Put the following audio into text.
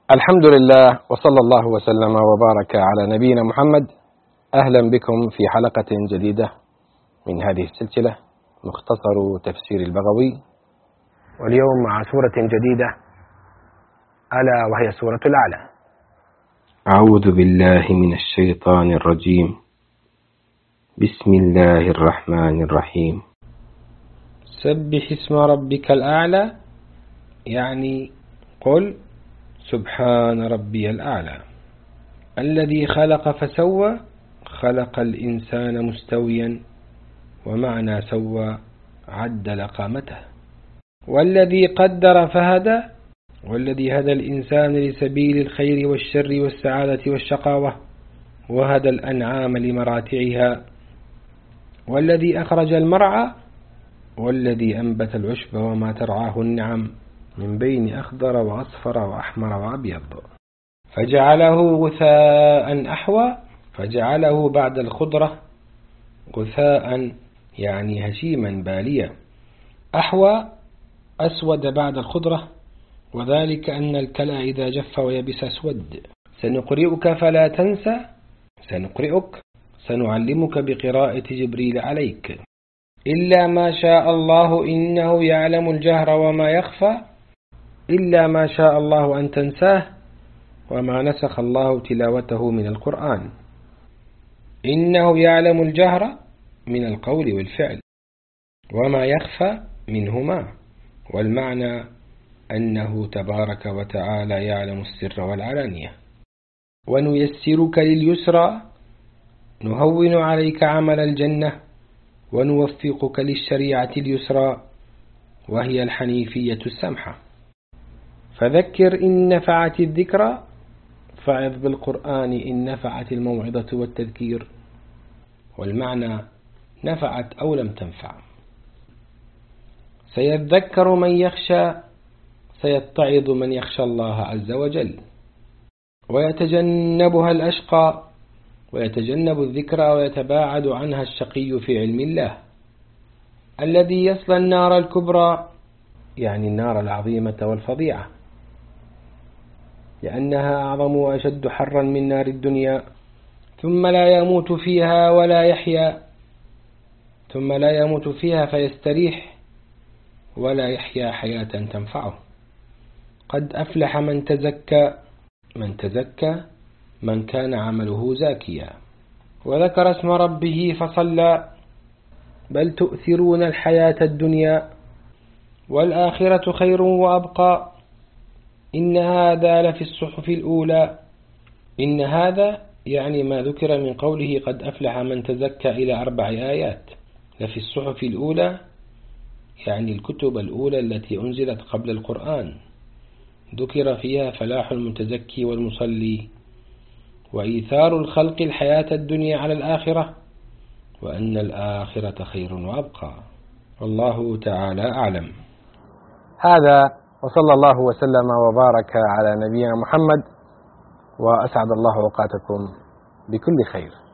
الحمد لله وصلى الله وسلم وبارك على نبينا محمد. أهلا بكم في حلقة جديدة من هذه السلسلة مختصر تفسير البغوي، واليوم مع سورة جديدة ألا وهي سورة الأعلى. أعوذ بالله من الشيطان الرجيم. بسم الله الرحمن الرحيم. سبح اسم ربك الأعلى، يعني قل سبحان ربي الأعلى الذي خلق فسوى، خلق الإنسان مستويا، ومعنى سوى عدل قامته، والذي قدر فهدى، والذي هدى الإنسان لسبيل الخير والشر والسعادة والشقاوة، وهدى الأنعام لمراتعها، والذي أخرج المرعى، والذي أنبت العشب وما ترعاه النعم من بين أخضر وأصفر وأحمر وأبيض، فجعله غثاء أحوى، فجعله بعد الخضرة غثاء يعني هشيما باليا، أحوى أسود بعد الخضرة، وذلك أن الكلى إذا جف ويبس أسود. سنقرئك فلا تنسى، سنقرئك سنعلمك بقراءة جبريل عليك، إلا ما شاء الله إنه يعلم الجهر وما يخفى، إلا ما شاء الله أن تنساه وما نسخ الله تلاوته من القرآن. إنه يعلم الجهر من القول والفعل، وما يخفى منهما، والمعنى أنه تبارك وتعالى يعلم السر والعلانية. ونيسرك لليسرى، نهون عليك عمل الجنة، ونوفقك للشريعة اليسرى وهي الحنيفية السمحة. فذكر إن نفعت الذكرى، فعظ بالقرآن إن نفعت الموعظة والتذكير، والمعنى نفعت أو لم تنفع. سيذكر من يخشى، سيتعظ من يخشى الله عز وجل، ويتجنبها الأشقى، ويتجنب الذكرى ويتباعد عنها الشقي في علم الله، الذي يصلى النار الكبرى، يعني النار العظيمة والفظيعة، لأنها أعظم وأشد حرا من نار الدنيا، ثم لا يموت فيها ولا يحيا، ثم لا يموت فيها فيستريح ولا يحيا حياة تنفعه. قد أفلح من تزكى، من تزكى من كان عمله زاكيا، وذكر اسم ربه فصلى، بل تؤثرون الحياة الدنيا والآخرة خير وأبقى، إن هذا لفي الصحف الأولى. إن هذا يعني ما ذكر من قوله قد أفلح من تزكى إلى 4 آيات. لفي الصحف الأولى يعني الكتب الأولى التي أنزلت قبل القرآن، ذكر فيها فلاح المتزكي والمصلي، وإيثار الخلق الحياة الدنيا على الآخرة، وأن الآخرة خير وأبقى. والله تعالى أعلم. هذا وصلى الله وسلم وبارك على نبينا محمد، وأسعد الله أوقاتكم بكل خير.